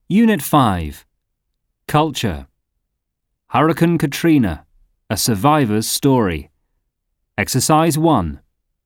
Unit 5. Culture. Hurricane Katrina, a survivor's story. Exercise 1.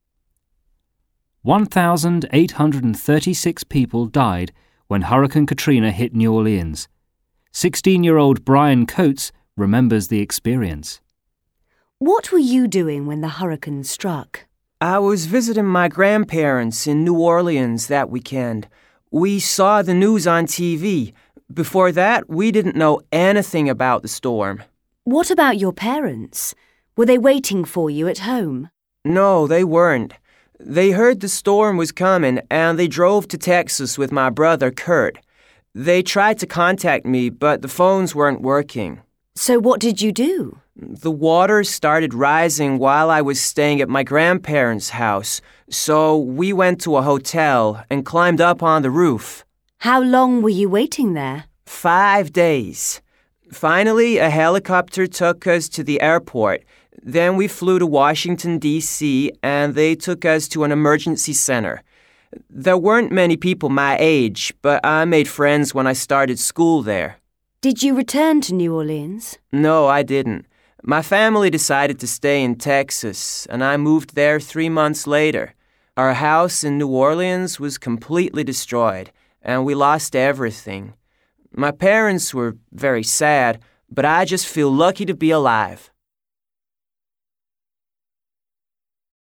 1,836 people died when Hurricane Katrina hit New Orleans. 16-year-old Brian Coates remembers the experience. What were you doing when the hurricane struck? I was visiting my grandparents in New Orleans that weekend. We saw the news on TV. Before that, we didn't know anything about the storm. What about your parents? Were they waiting for you at home? No, they weren't. They heard the storm was coming and they drove to Texas with my brother Kurt. They tried to contact me, but the phones weren't working. So what did you do? The water started rising while I was staying at my grandparents' house, so we went to a hotel and climbed up on the roof. How long were you waiting there? 5 days. Finally, a helicopter took us to the airport. Then we flew to Washington, D.C., and they took us to an emergency center. There weren't many people my age, but I made friends when I started school there. Did you return to New Orleans? No, I didn't. My family decided to stay in Texas, and I moved there 3 months later. Our house in New Orleans was completely destroyed, and we lost everything. My parents were very sad, but I just feel lucky to be alive.